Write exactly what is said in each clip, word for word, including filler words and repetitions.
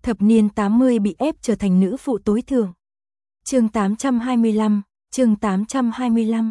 Thập niên tám mươi bị ép trở thành nữ phụ tối thượng. Chương tám trăm hai mươi lăm, chương tám trăm hai mươi lăm.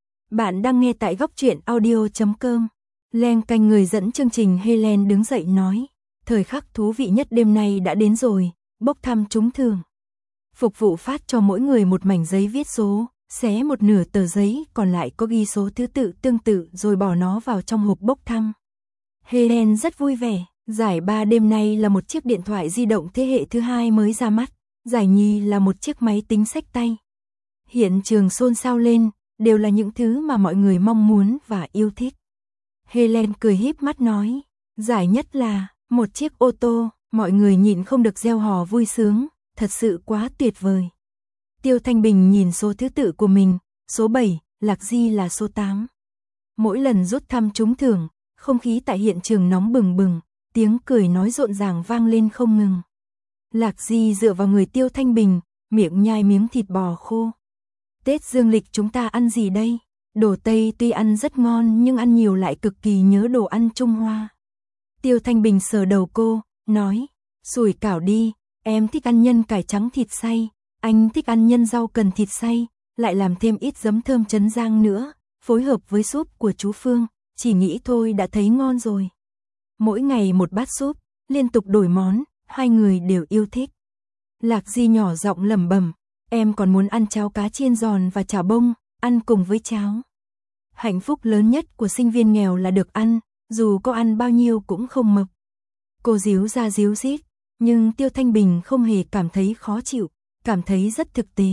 Bạn đang nghe tại góc truyện audio chấm com. Len canh người dẫn chương trình Helen đứng dậy nói, thời khắc thú vị nhất đêm nay đã đến rồi, bốc thăm trúng thưởng. Phục vụ phát cho mỗi người một mảnh giấy viết số, xé một nửa tờ giấy còn lại có ghi số thứ tự tương tự rồi bỏ nó vào trong hộp bốc thăm. Helen rất vui vẻ, giải ba đêm nay là một chiếc điện thoại di động thế hệ thứ hai mới ra mắt, giải nhì là một chiếc máy tính xách tay. Hiện trường xôn xao lên, đều là những thứ mà mọi người mong muốn và yêu thích. Helen cười híp mắt nói, giải nhất là một chiếc ô tô, mọi người nhịn không được reo hò vui sướng, thật sự quá tuyệt vời. Tiêu Thanh Bình nhìn số thứ tự của mình, số bảy, Lạc Di là số tám. Mỗi lần rút thăm trúng thưởng, không khí tại hiện trường nóng bừng bừng, tiếng cười nói rộn ràng vang lên không ngừng. Lạc Di dựa vào người Tiêu Thanh Bình, miệng nhai miếng thịt bò khô. Tết dương lịch chúng ta ăn gì đây? Đồ Tây tuy ăn rất ngon nhưng ăn nhiều lại cực kỳ nhớ đồ ăn Trung Hoa. Tiêu Thanh Bình sờ đầu cô, nói, sủi cảo đi, em thích ăn nhân cải trắng thịt xay, anh thích ăn nhân rau cần thịt xay, lại làm thêm ít giấm thơm Trấn Giang nữa, phối hợp với súp của chú Phương, chỉ nghĩ thôi đã thấy ngon rồi. Mỗi ngày một bát súp, liên tục đổi món, hai người đều yêu thích. Lạc Di nhỏ giọng lẩm bẩm, em còn muốn ăn cháo cá chiên giòn và chả bông, ăn cùng với cháo. Hạnh phúc lớn nhất của sinh viên nghèo là được ăn, dù có ăn bao nhiêu cũng không mập. Cô díu ra díu dít, nhưng Tiêu Thanh Bình không hề cảm thấy khó chịu, cảm thấy rất thực tế.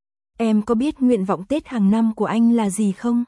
Em có biết nguyện vọng Tết hàng năm của anh là gì không?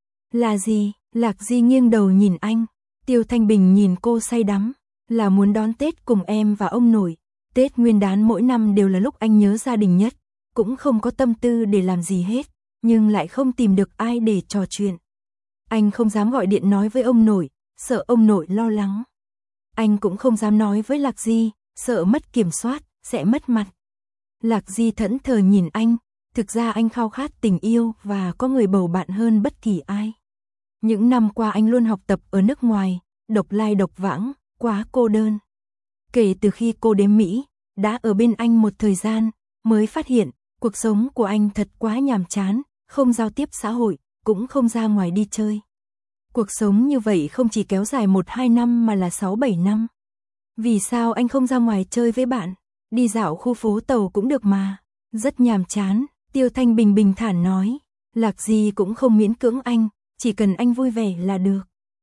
Là gì? Lạc Di nghiêng đầu nhìn anh. Tiêu Thanh Bình nhìn cô say đắm, là muốn đón Tết cùng em và ông nội. Tết Nguyên đán mỗi năm đều là lúc anh nhớ gia đình nhất, cũng không có tâm tư để làm gì hết, nhưng lại không tìm được ai để trò chuyện. Anh không dám gọi điện nói với ông nội, sợ ông nội lo lắng. Anh cũng không dám nói với Lạc Di, sợ mất kiểm soát, sẽ mất mặt. Lạc Di thẫn thờ nhìn anh, thực ra anh khao khát tình yêu và có người bầu bạn hơn bất kỳ ai. Những năm qua anh luôn học tập ở nước ngoài, độc lai độc vãng, quá cô đơn. Kể từ khi cô đến Mỹ, đã ở bên anh một thời gian, mới phát hiện, cuộc sống của anh thật quá nhàm chán, không giao tiếp xã hội, cũng không ra ngoài đi chơi. Cuộc sống như vậy không chỉ kéo dài một hai năm mà là sáu bảy năm. Vì sao anh không ra ngoài chơi với bạn? Đi dạo khu phố Tàu cũng được mà. Rất nhàm chán, Tiêu Thanh Bình bình thản nói. Lạc Di cũng không miễn cưỡng anh, chỉ cần anh vui vẻ là được.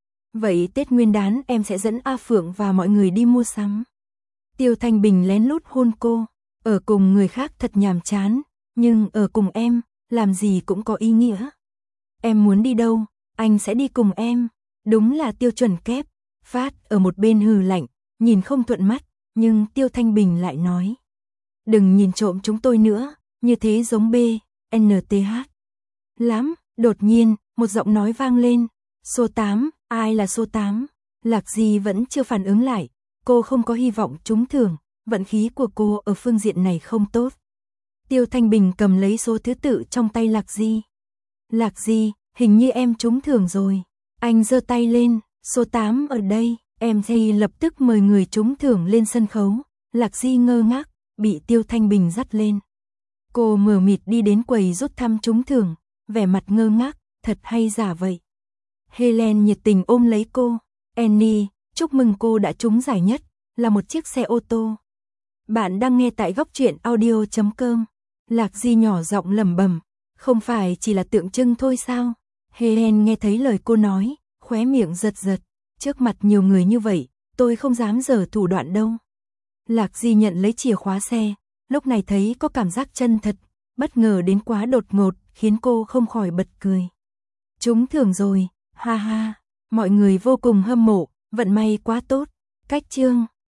Vậy Tết Nguyên đán em sẽ dẫn A Phượng và mọi người đi mua sắm. Tiêu Thanh Bình lén lút hôn cô. Ở cùng người khác thật nhàm chán, nhưng ở cùng em, làm gì cũng có ý nghĩa. Em muốn đi đâu, anh sẽ đi cùng em. Đúng là tiêu chuẩn kép. Phát ở một bên hừ lạnh, nhìn không thuận mắt, nhưng Tiêu Thanh Bình lại nói. Đừng nhìn trộm chúng tôi nữa, như thế giống B, N T H. Lắm, đột nhiên, một giọng nói vang lên. Số tám, ai là số tám? Lạc Di vẫn chưa phản ứng lại, cô không có hy vọng trúng thưởng, vận khí của cô ở phương diện này không tốt. Tiêu Thanh Bình cầm lấy số thứ tự trong tay Lạc Di. Lạc Di, hình như em trúng thưởng rồi. Anh giơ tay lên, số tám ở đây, em thì lập tức mời người trúng thưởng lên sân khấu. Lạc Di ngơ ngác, bị Tiêu Thanh Bình dắt lên. Cô mờ mịt đi đến quầy rút thăm trúng thưởng, vẻ mặt ngơ ngác, thật hay giả vậy. Helen nhiệt tình ôm lấy cô. Annie, chúc mừng cô đã trúng giải nhất, là một chiếc xe ô tô. Bạn đang nghe tại góc truyện audio chấm com. Lạc Di nhỏ giọng lẩm bẩm, không phải chỉ là tượng trưng thôi sao? Helen nghe thấy lời cô nói, khóe miệng giật giật. Trước mặt nhiều người như vậy, tôi không dám giở thủ đoạn đâu. Lạc Di nhận lấy chìa khóa xe, lúc này thấy có cảm giác chân thật, bất ngờ đến quá đột ngột, khiến cô không khỏi bật cười. Trúng thưởng rồi, ha ha, mọi người vô cùng hâm mộ, vận may quá tốt. Cách chương